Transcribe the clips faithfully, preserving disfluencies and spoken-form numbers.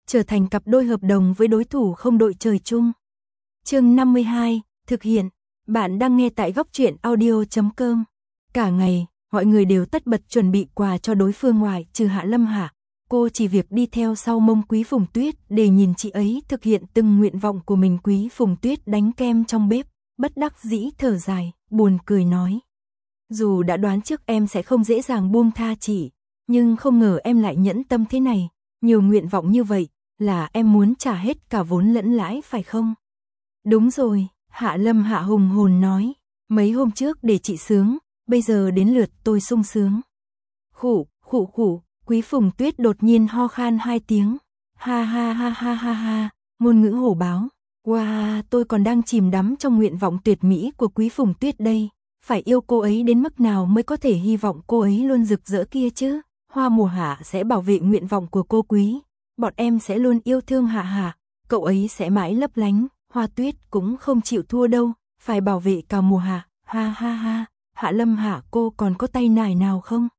trở thành cặp đôi hợp đồng với đối thủ không đội trời chung. Chương năm mươi hai, thực hiện. Bạn đang nghe tại góc truyện audio chấm com. Cả ngày, mọi người đều tất bật chuẩn bị quà cho đối phương ngoại trừ Hạ Lâm Hạ. Cô chỉ việc đi theo sau mông Quý Phùng Tuyết để nhìn chị ấy thực hiện từng nguyện vọng của mình. Quý Phùng Tuyết đánh kem trong bếp, bất đắc dĩ thở dài, buồn cười nói. Dù đã đoán trước em sẽ không dễ dàng buông tha chị, nhưng không ngờ em lại nhẫn tâm thế này. Nhiều nguyện vọng như vậy, là em muốn trả hết cả vốn lẫn lãi phải không? Đúng rồi, Hạ Lâm Hạ hùng hồn nói. Mấy hôm trước để chị sướng, bây giờ đến lượt tôi sung sướng. Khụ, khụ khụ, Quý Phùng Tuyết đột nhiên ho khan hai tiếng. Ha ha ha ha ha ha, ngôn ngữ hổ báo. Wow, tôi còn đang chìm đắm trong nguyện vọng tuyệt mỹ của Quý Phùng Tuyết đây. Phải yêu cô ấy đến mức nào mới có thể hy vọng cô ấy luôn rực rỡ kia chứ? Hoa Mùa Hạ sẽ bảo vệ nguyện vọng của cô Quý. Bọn em sẽ luôn yêu thương Hạ Hạ, cậu ấy sẽ mãi lấp lánh. Hoa Tuyết cũng không chịu thua đâu, phải bảo vệ cả Mùa Hạ. Ha ha ha, Hạ Lâm Hạ cô còn có tay nải nào không?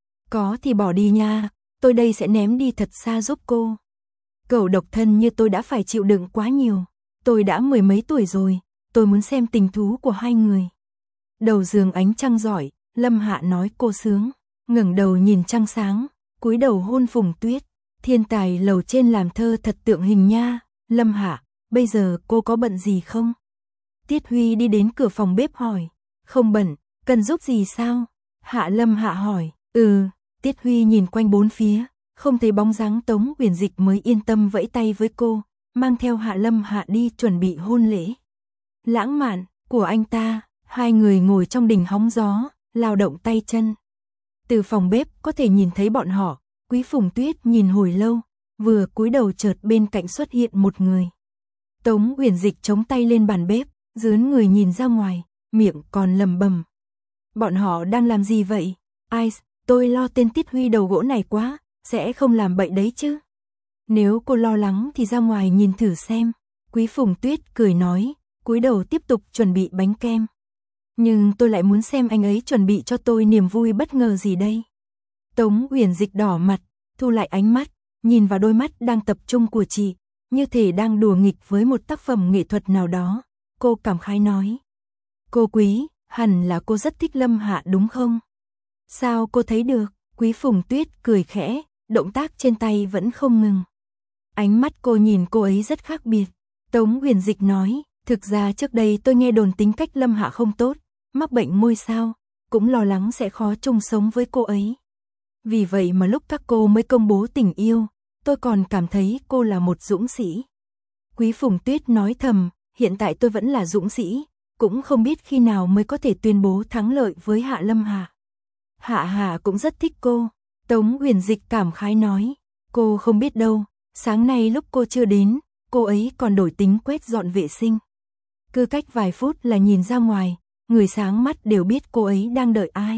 Có thì bỏ đi nha, tôi đây sẽ ném đi thật xa giúp cô. Cậu độc thân như tôi đã phải chịu đựng quá nhiều. Tôi đã mười mấy tuổi rồi, tôi muốn xem tình thú của hai người. Đầu giường ánh trăng rọi, Lâm Hạ nói cô sướng, ngẩng đầu nhìn trăng sáng, cúi đầu hôn Phùng Tuyết. Thiên tài lầu trên làm thơ thật tượng hình nha. Lâm Hạ, bây giờ cô có bận gì không? Tiết Huy đi đến cửa phòng bếp hỏi. Không bận, cần giúp gì sao? Hạ Lâm Hạ hỏi. Ừ, Tiết Huy nhìn quanh bốn phía, không thấy bóng dáng Tống Uyển Dịch mới yên tâm vẫy tay với cô, mang theo Hạ Lâm Hạ đi chuẩn bị hôn lễ. Lãng mạn của anh ta, hai người ngồi trong đình hóng gió, lao động tay chân. Từ phòng bếp có thể nhìn thấy bọn họ. Quý Phùng Tuyết nhìn hồi lâu, vừa cúi đầu chợt bên cạnh xuất hiện một người. Tống Uyển Dịch chống tay lên bàn bếp, dướn người nhìn ra ngoài, miệng còn lẩm bẩm. Bọn họ đang làm gì vậy? Ai, tôi lo tên Tiết Huy đầu gỗ này quá, sẽ không làm bậy đấy chứ. Nếu cô lo lắng thì ra ngoài nhìn thử xem. Quý Phùng Tuyết cười nói, cúi đầu tiếp tục chuẩn bị bánh kem. Nhưng tôi lại muốn xem anh ấy chuẩn bị cho tôi niềm vui bất ngờ gì đây. Tống Uyển Dịch đỏ mặt, thu lại ánh mắt, nhìn vào đôi mắt đang tập trung của chị, như thể đang đùa nghịch với một tác phẩm nghệ thuật nào đó. Cô cảm khái nói. Cô Quý, hẳn là cô rất thích Lâm Hạ đúng không? Sao cô thấy được? Quý Phùng Tuyết cười khẽ, động tác trên tay vẫn không ngừng. Ánh mắt cô nhìn cô ấy rất khác biệt. Tống Uyển Dịch nói, thực ra trước đây tôi nghe đồn tính cách Lâm Hạ không tốt, mắc bệnh môi sao, cũng lo lắng sẽ khó chung sống với cô ấy. Vì vậy mà lúc các cô mới công bố tình yêu, tôi còn cảm thấy cô là một dũng sĩ. Quý Phùng Tuyết nói thầm, hiện tại tôi vẫn là dũng sĩ, cũng không biết khi nào mới có thể tuyên bố thắng lợi với Hạ Lâm Hạ. Hạ Hạ cũng rất thích cô. Tống Uyển Dịch cảm khái nói, cô không biết đâu, sáng nay lúc cô chưa đến, cô ấy còn đổi tính quét dọn vệ sinh. Cứ cách vài phút là nhìn ra ngoài, người sáng mắt đều biết cô ấy đang đợi ai.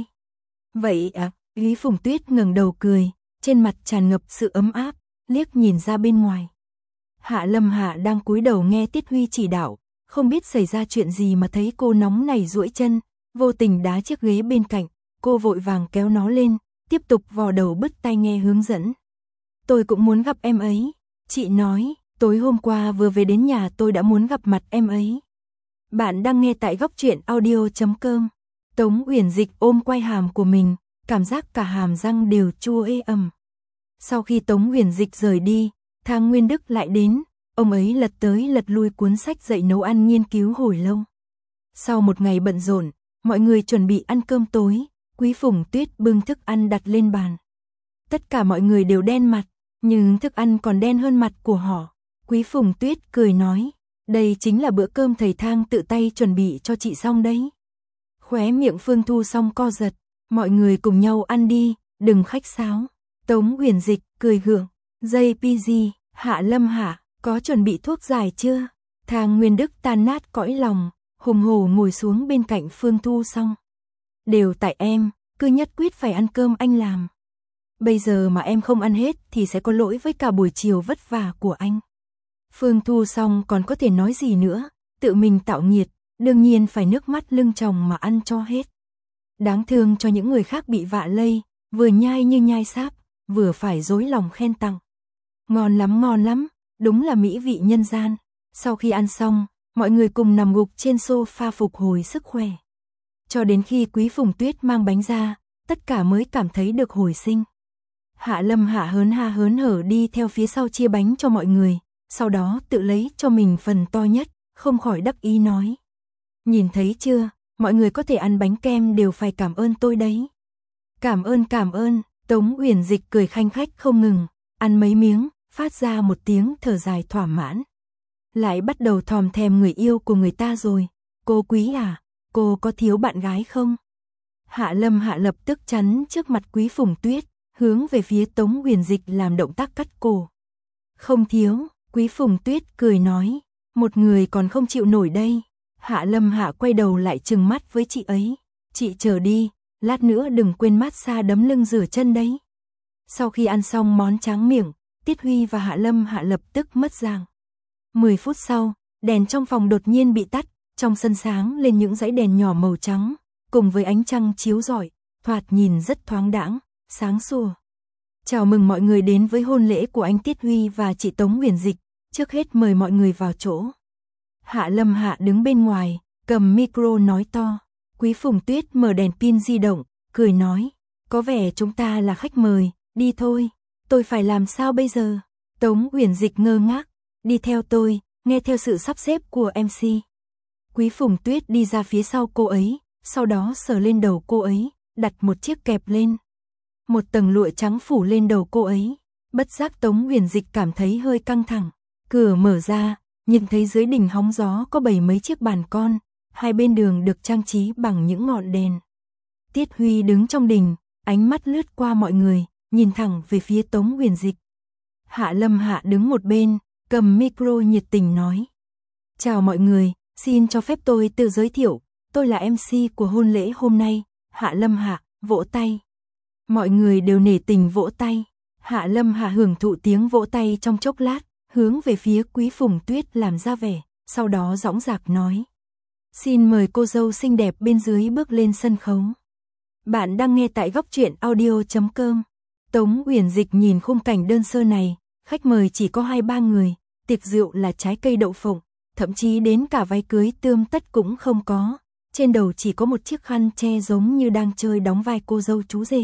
Vậy à? Lý Phùng Tuyết ngẩng đầu cười, trên mặt tràn ngập sự ấm áp, liếc nhìn ra bên ngoài. Hạ Lâm Hạ đang cúi đầu nghe Tiết Huy chỉ đạo, không biết xảy ra chuyện gì mà thấy cô nóng nảy duỗi chân, vô tình đá chiếc ghế bên cạnh, cô vội vàng kéo nó lên, tiếp tục vò đầu bứt tai nghe hướng dẫn. Tôi cũng muốn gặp em ấy, chị nói, tối hôm qua vừa về đến nhà tôi đã muốn gặp mặt em ấy. Bạn đang nghe tại góc truyện audio chấm com. Tống Uyển Dịch ôm quai hàm của mình, cảm giác cả hàm răng đều chua ê ẩm. Sau khi Tống Uyển Dịch rời đi, Thang Nguyên Đức lại đến, ông ấy lật tới lật lui cuốn sách dạy nấu ăn nghiên cứu hồi lâu. Sau một ngày bận rộn, mọi người chuẩn bị ăn cơm tối, Quý Phùng Tuyết bưng thức ăn đặt lên bàn. Tất cả mọi người đều đen mặt, nhưng thức ăn còn đen hơn mặt của họ. Quý Phùng Tuyết cười nói, đây chính là bữa cơm thầy Thang tự tay chuẩn bị cho chị xong đấy. Khóe miệng Phương Thu Song co giật, mọi người cùng nhau ăn đi, đừng khách sáo. Tống Uyển Dịch cười gượng, J P G, Hạ Lâm Hạ, có chuẩn bị thuốc giải chưa? Thang Nguyên Đức tan nát cõi lòng, hùng hổ ngồi xuống bên cạnh Phương Thu Song. Đều tại em, cứ nhất quyết phải ăn cơm anh làm. Bây giờ mà em không ăn hết thì sẽ có lỗi với cả buổi chiều vất vả của anh. Phương Thu Song còn có thể nói gì nữa, tự mình tạo nghiệt, đương nhiên phải nước mắt lưng tròng mà ăn cho hết. Đáng thương cho những người khác bị vạ lây, vừa nhai như nhai sáp, vừa phải dối lòng khen tặng. Ngon lắm ngon lắm, đúng là mỹ vị nhân gian. Sau khi ăn xong, mọi người cùng nằm gục trên sofa phục hồi sức khỏe. Cho đến khi Quý Phùng Tuyết mang bánh ra, tất cả mới cảm thấy được hồi sinh. Hạ Lâm Hạ hớn ha hớn hở đi theo phía sau chia bánh cho mọi người, sau đó tự lấy cho mình phần to nhất, không khỏi đắc ý nói. Nhìn thấy chưa, mọi người có thể ăn bánh kem đều phải cảm ơn tôi đấy. Cảm ơn cảm ơn, Tống Uyển Dịch cười khanh khách không ngừng, ăn mấy miếng, phát ra một tiếng thở dài thỏa mãn. Lại bắt đầu thòm thèm người yêu của người ta rồi, cô Quý à, cô có thiếu bạn gái không? Hạ Lâm Hạ lập tức chắn trước mặt Quý Phùng Tuyết, hướng về phía Tống Uyển Dịch làm động tác cắt cổ. Không thiếu, Quý Phùng Tuyết cười nói, một người còn không chịu nổi đây. Hạ Lâm Hạ quay đầu lại trừng mắt với chị ấy, chị chờ đi, lát nữa đừng quên massage đấm lưng rửa chân đấy. Sau khi ăn xong món tráng miệng, Tiết Huy và Hạ Lâm Hạ lập tức mất dạng. mười phút sau, đèn trong phòng đột nhiên bị tắt, trong sân sáng lên những dãy đèn nhỏ màu trắng, cùng với ánh trăng chiếu rọi, thoạt nhìn rất thoáng đãng, sáng sủa. Chào mừng mọi người đến với hôn lễ của anh Tiết Huy và chị Tống Uyển Dịch, trước hết mời mọi người vào chỗ. Hạ Lâm Hạ đứng bên ngoài, cầm micro nói to. Quý Phùng Tuyết mở đèn pin di động, cười nói, có vẻ chúng ta là khách mời, đi thôi, tôi phải làm sao bây giờ? Tống Uyển Dịch ngơ ngác, đi theo tôi, nghe theo sự sắp xếp của em xê. Quý Phùng Tuyết đi ra phía sau cô ấy, sau đó sờ lên đầu cô ấy, đặt một chiếc kẹp lên. Một tầng lụa trắng phủ lên đầu cô ấy, bất giác Tống Uyển Dịch cảm thấy hơi căng thẳng. Cửa mở ra, nhìn thấy dưới đỉnh hóng gió có bảy mấy chiếc bàn con, hai bên đường được trang trí bằng những ngọn đèn. Tiết Huy đứng trong đình, ánh mắt lướt qua mọi người, nhìn thẳng về phía Tống Uyển Dịch. Hạ Lâm Hạ đứng một bên, cầm micro nhiệt tình nói. Chào mọi người, xin cho phép tôi tự giới thiệu, tôi là em xê của hôn lễ hôm nay, Hạ Lâm Hạ, vỗ tay. Mọi người đều nể tình vỗ tay. Hạ Lâm Hạ hưởng thụ tiếng vỗ tay trong chốc lát, hướng về phía Quý Phùng Tuyết làm ra vẻ, sau đó dõng dạc nói. Xin mời cô dâu xinh đẹp bên dưới bước lên sân khấu. Bạn đang nghe tại góc truyện audio chấm com. Tống Uyển Dịch nhìn khung cảnh đơn sơ này, khách mời chỉ có hai ba người, tiệc rượu là trái cây đậu phộng, thậm chí đến cả váy cưới tươm tất cũng không có, trên đầu chỉ có một chiếc khăn che giống như đang chơi đóng vai cô dâu chú rể.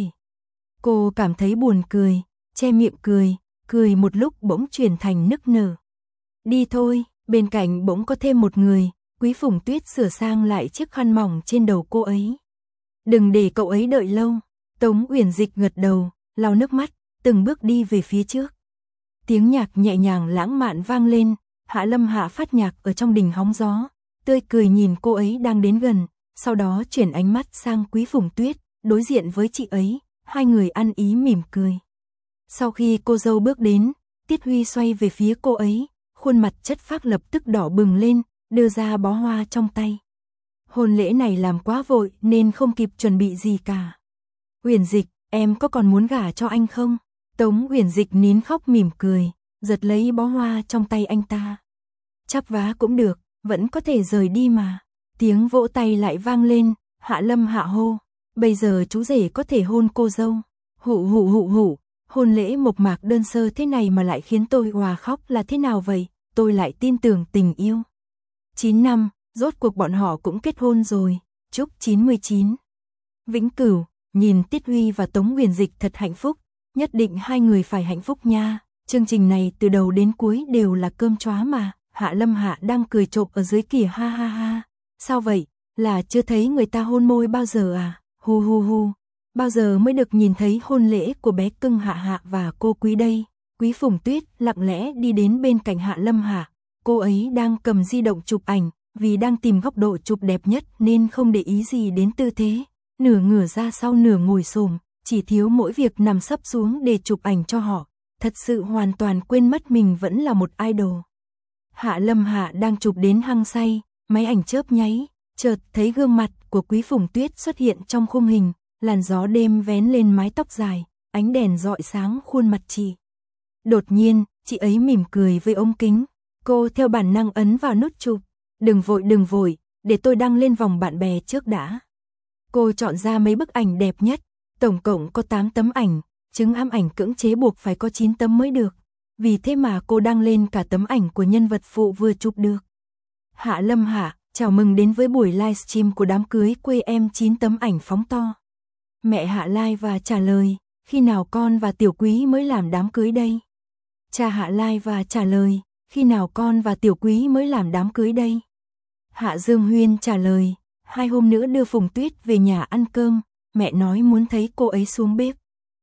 Cô cảm thấy buồn cười, che miệng cười, cười một lúc bỗng chuyển thành nức nở. Đi thôi, bên cạnh bỗng có thêm một người, Quý Phùng Tuyết sửa sang lại chiếc khăn mỏng trên đầu cô ấy. Đừng để cậu ấy đợi lâu. Tống Uyển Dịch gật đầu, lau nước mắt, từng bước đi về phía trước. Tiếng nhạc nhẹ nhàng lãng mạn vang lên, Hạ Lâm Hạ phát nhạc ở trong đình hóng gió, tươi cười nhìn cô ấy đang đến gần, sau đó chuyển ánh mắt sang Quý Phùng Tuyết, đối diện với chị ấy, hai người ăn ý mỉm cười. Sau khi cô dâu bước đến, Tiết Huy xoay về phía cô ấy, khuôn mặt chất phác lập tức đỏ bừng lên, đưa ra bó hoa trong tay. Hôn lễ này làm quá vội nên không kịp chuẩn bị gì cả. Uyển Dịch, em có còn muốn gả cho anh không? Tống Uyển Dịch nín khóc mỉm cười, giật lấy bó hoa trong tay anh ta. Chắp vá cũng được, vẫn có thể rời đi mà. Tiếng vỗ tay lại vang lên, Hạ Lâm Hạ hô. Bây giờ chú rể có thể hôn cô dâu. Hụ hụ hụ hụ, hôn lễ mộc mạc đơn sơ thế này mà lại khiến tôi òa khóc là thế nào vậy? Tôi lại tin tưởng tình yêu. chín năm, rốt cuộc bọn họ cũng kết hôn rồi. Chúc chín mươi chín. Vĩnh cửu, nhìn Tiết Huy và Tống Uyển Dịch thật hạnh phúc. Nhất định hai người phải hạnh phúc nha. Chương trình này từ đầu đến cuối đều là cơm chóa mà. Hạ Lâm Hạ đang cười trộm ở dưới kìa, ha ha ha. Sao vậy? Là chưa thấy người ta hôn môi bao giờ à? Hu hu hu. Bao giờ mới được nhìn thấy hôn lễ của bé cưng Hạ Hạ và cô Quý đây? Quý Phùng Tuyết lặng lẽ đi đến bên cạnh Hạ Lâm Hạ. Cô ấy đang cầm di động chụp ảnh, vì đang tìm góc độ chụp đẹp nhất nên không để ý gì đến tư thế. Nửa ngửa ra sau nửa ngồi xổm, chỉ thiếu mỗi việc nằm sấp xuống để chụp ảnh cho họ. Thật sự hoàn toàn quên mất mình vẫn là một idol. Hạ Lâm Hạ đang chụp đến hăng say, máy ảnh chớp nháy, chợt thấy gương mặt của Quý Phùng Tuyết xuất hiện trong khung hình, làn gió đêm vén lên mái tóc dài, ánh đèn rọi sáng khuôn mặt chị. Đột nhiên, chị ấy mỉm cười với ống kính, cô theo bản năng ấn vào nút chụp. Đừng vội đừng vội, để tôi đăng lên vòng bạn bè trước đã. Cô chọn ra mấy bức ảnh đẹp nhất, tổng cộng có tám tấm ảnh, chứng ám ảnh cưỡng chế buộc phải có chín tấm mới được. vì thế mà cô đăng lên cả tấm ảnh của nhân vật phụ vừa chụp được. Hạ Lâm Hạ, chào mừng đến với buổi livestream của đám cưới quê em. Chín tấm ảnh phóng to. Mẹ Hạ like và trả lời, khi nào con và Tiểu Quý mới làm đám cưới đây? Cha Hạ like và trả lời, khi nào con và Tiểu Quý mới làm đám cưới đây? Hạ Dương Huyên trả lời, hai hôm nữa đưa Phùng Tuyết về nhà ăn cơm, mẹ nói muốn thấy cô ấy xuống bếp.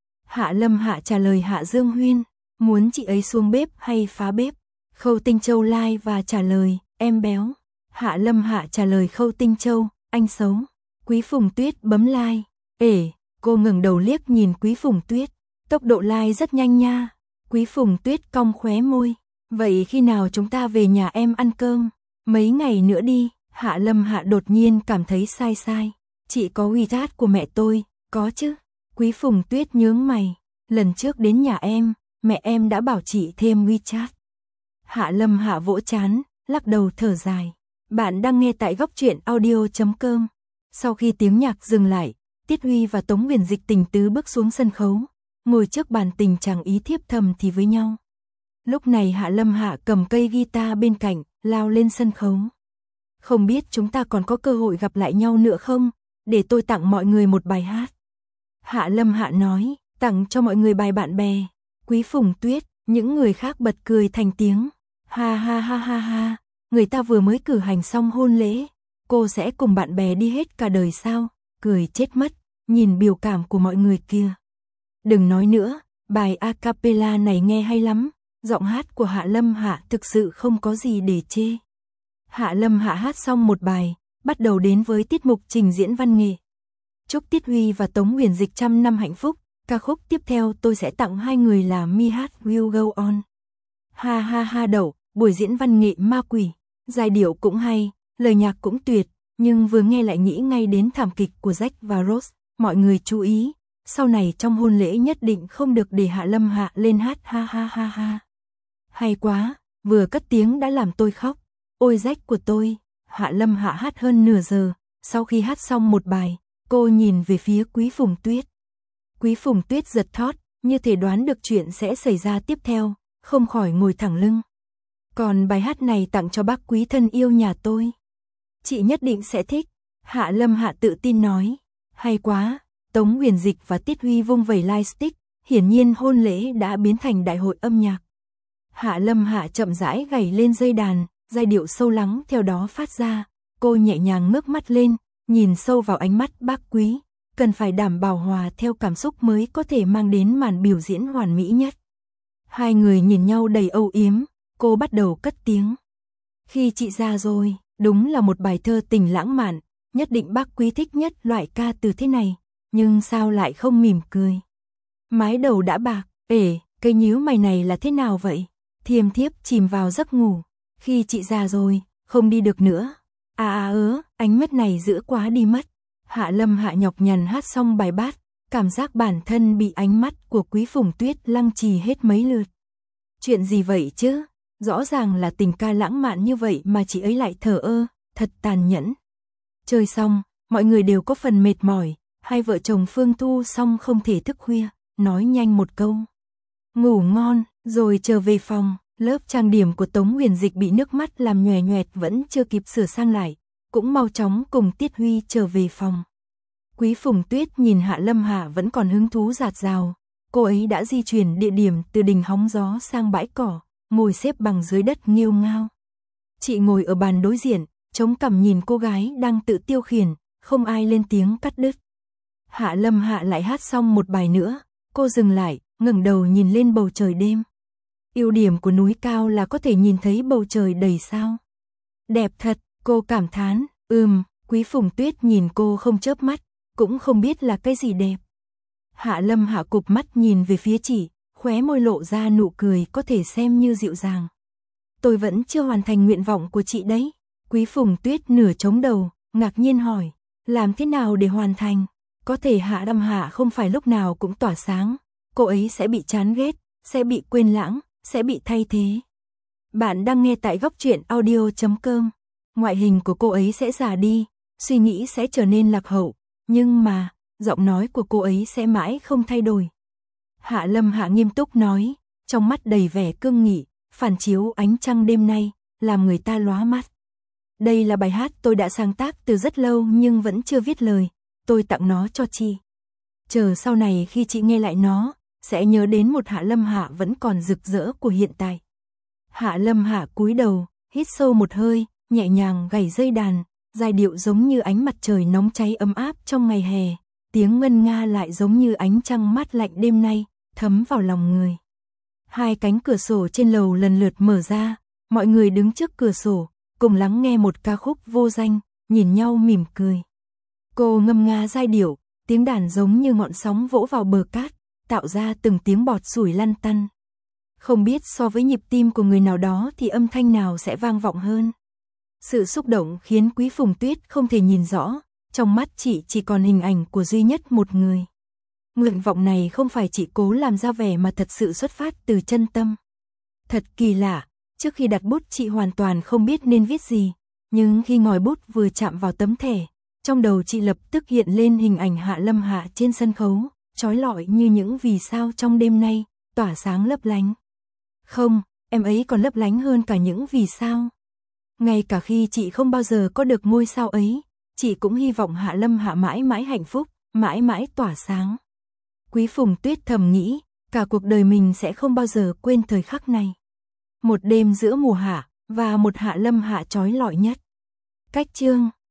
Hạ Lâm Hạ trả lời Hạ Dương Huyên, muốn chị ấy xuống bếp hay phá bếp? Khâu Tinh Châu like và trả lời, em béo. Hạ Lâm Hạ trả lời Khâu Tinh Châu, anh xấu. Quý Phùng Tuyết bấm like. Ể, cô ngẩng đầu liếc nhìn Quý Phùng Tuyết, tốc độ like rất nhanh nha. Quý Phùng Tuyết cong khóe môi, vậy khi nào chúng ta về nhà em ăn cơm? Mấy ngày nữa đi. Hạ Lâm Hạ đột nhiên cảm thấy sai sai. Chị có WeChat của mẹ tôi, có chứ? Quý Phùng Tuyết nhướng mày, lần trước đến nhà em, mẹ em đã bảo chị thêm WeChat. Hạ Lâm Hạ vỗ chán, lắc đầu thở dài. Bạn đang nghe tại góc truyện audio chấm com. Sau khi tiếng nhạc dừng lại, Tiết Huy và Tống Huyền Dịch tình tứ bước xuống sân khấu, ngồi trước bàn tình chẳng ý thiếp thầm thì với nhau. Lúc này Hạ Lâm Hạ cầm cây guitar bên cạnh, lao lên sân khấu. Không biết chúng ta còn có cơ hội gặp lại nhau nữa không? Để tôi tặng mọi người một bài hát. Hạ Lâm Hạ nói, tặng cho mọi người bài bạn bè. Quý Phùng Tuyết, những người khác bật cười thành tiếng. Ha ha ha ha ha, người ta vừa mới cử hành xong hôn lễ, cô sẽ cùng bạn bè đi hết cả đời sao? Cười chết mất, nhìn biểu cảm của mọi người kia. Đừng nói nữa, bài a cappella này nghe hay lắm, giọng hát của Hạ Lâm Hạ thực sự không có gì để chê. Hạ Lâm Hạ hát xong một bài, bắt đầu đến với tiết mục trình diễn văn nghệ. Chúc Tiết Huy và Tống Huyền Dịch trăm năm hạnh phúc, ca khúc tiếp theo tôi sẽ tặng hai người là My Heart Will Go On. Ha ha ha đậu, buổi diễn văn nghệ ma quỷ, giai điệu cũng hay, lời nhạc cũng tuyệt, nhưng vừa nghe lại nghĩ ngay đến thảm kịch của Jack và Rose. Mọi người chú ý, sau này trong hôn lễ nhất định không được để Hạ Lâm Hạ lên hát ha ha ha ha. Hay quá, vừa cất tiếng đã làm tôi khóc. Ôi Jack của tôi. Hạ Lâm Hạ hát hơn nửa giờ, sau khi hát xong một bài, cô nhìn về phía Quý Phùng Tuyết. Quý Phùng Tuyết giật thót, như thể đoán được chuyện sẽ xảy ra tiếp theo, không khỏi ngồi thẳng lưng. Còn bài hát này tặng cho bác Quý thân yêu nhà tôi. Chị nhất định sẽ thích. Hạ Lâm Hạ tự tin nói. Hay quá. Tống Huyền Dịch và Tiết Huy vung vẩy lightstick, hiển nhiên hôn lễ đã biến thành đại hội âm nhạc. Hạ Lâm Hạ chậm rãi gảy lên dây đàn, giai điệu sâu lắng theo đó phát ra. Cô nhẹ nhàng ngước mắt lên, nhìn sâu vào ánh mắt bác Quý, cần phải đảm bảo hòa theo cảm xúc mới có thể mang đến màn biểu diễn hoàn mỹ nhất. Hai người nhìn nhau đầy âu yếm, cô bắt đầu cất tiếng. Khi chị già rồi, đúng là một bài thơ tình lãng mạn, nhất định bác Quý thích nhất loại ca từ thế này, nhưng sao lại không mỉm cười. Mái đầu đã bạc, ể, cây nhíu mày này là thế nào vậy? Thiêm thiếp chìm vào giấc ngủ, khi chị già rồi, không đi được nữa. À à ớ, ánh mắt này dữ quá đi mất. Hạ Lâm Hạ nhọc nhằn hát xong bài bát, cảm giác bản thân bị ánh mắt của Quý Phùng Tuyết lăng trì hết mấy lượt. Chuyện gì vậy chứ? Rõ ràng là tình ca lãng mạn như vậy mà chị ấy lại thờ ơ, thật tàn nhẫn. Chơi xong, mọi người đều có phần mệt mỏi, hai vợ chồng Phương Thu xong không thể thức khuya, nói nhanh một câu. Ngủ ngon, rồi trở về phòng, lớp trang điểm của Tống Huyền Dịch bị nước mắt làm nhòe nhòe vẫn chưa kịp sửa sang lại, cũng mau chóng cùng Tiết Huy trở về phòng. Quý Phùng Tuyết nhìn Hạ Lâm Hạ vẫn còn hứng thú rạt rào, cô ấy đã di chuyển địa điểm từ đình hóng gió sang bãi cỏ, ngồi xếp bằng dưới đất nghêu ngao. Chị ngồi ở bàn đối diện, chống cằm nhìn cô gái đang tự tiêu khiển, không ai lên tiếng cắt đứt. Hạ Lâm Hạ lại hát xong một bài nữa, cô dừng lại, ngẩng đầu nhìn lên bầu trời đêm. Ưu điểm của núi cao là có thể nhìn thấy bầu trời đầy sao. Đẹp thật, cô cảm thán. Ừm, Quý Phùng Tuyết nhìn cô không chớp mắt, cũng không biết là cái gì đẹp. Hạ Lâm Hạ cụp mắt nhìn về phía chị, khóe môi lộ ra nụ cười có thể xem như dịu dàng. Tôi vẫn chưa hoàn thành nguyện vọng của chị đấy. Quý Phùng Tuyết nửa chống đầu, ngạc nhiên hỏi, làm thế nào để hoàn thành? Có thể Hạ Lâm Hạ không phải lúc nào cũng tỏa sáng, cô ấy sẽ bị chán ghét, sẽ bị quên lãng, sẽ bị thay thế. Bạn đang nghe tại góc truyện audio chấm com. Ngoại hình của cô ấy sẽ già đi, suy nghĩ sẽ trở nên lạc hậu, nhưng mà, giọng nói của cô ấy sẽ mãi không thay đổi. Hạ Lâm Hạ nghiêm túc nói, trong mắt đầy vẻ cương nghị, phản chiếu ánh trăng đêm nay, làm người ta lóa mắt. Đây là bài hát tôi đã sáng tác từ rất lâu nhưng vẫn chưa viết lời, tôi tặng nó cho chị. Chờ sau này khi chị nghe lại nó, sẽ nhớ đến một Hạ Lâm Hạ vẫn còn rực rỡ của hiện tại. Hạ Lâm Hạ cúi đầu, hít sâu một hơi, nhẹ nhàng gảy dây đàn, giai điệu giống như ánh mặt trời nóng cháy ấm áp trong ngày hè, tiếng ngân nga lại giống như ánh trăng mát lạnh đêm nay, thấm vào lòng người. Hai cánh cửa sổ trên lầu lần lượt mở ra, mọi người đứng trước cửa sổ, cùng lắng nghe một ca khúc vô danh, nhìn nhau mỉm cười. Cô ngâm nga giai điệu, tiếng đàn giống như ngọn sóng vỗ vào bờ cát, tạo ra từng tiếng bọt sủi lăn tăn. Không biết so với nhịp tim của người nào đó thì âm thanh nào sẽ vang vọng hơn. Sự xúc động khiến Quý Phùng Tuyết không thể nhìn rõ, trong mắt chị chỉ còn hình ảnh của duy nhất một người. Nguyện vọng này không phải chị cố làm ra vẻ mà thật sự xuất phát từ chân tâm. Thật kỳ lạ, trước khi đặt bút chị hoàn toàn không biết nên viết gì, nhưng khi ngòi bút vừa chạm vào tấm thẻ, trong đầu chị lập tức hiện lên hình ảnh Hạ Lâm Hạ trên sân khấu, chói lọi như những vì sao trong đêm nay, tỏa sáng lấp lánh. Không, em ấy còn lấp lánh hơn cả những vì sao. Ngay cả khi chị không bao giờ có được ngôi sao ấy, chị cũng hy vọng Hạ Lâm Hạ mãi mãi hạnh phúc, mãi mãi tỏa sáng. Quý Phùng Tuyết thầm nghĩ, cả cuộc đời mình sẽ không bao giờ quên thời khắc này. Một đêm giữa mùa hạ, và một Hạ Lâm Hạ chói lọi nhất. Cách chương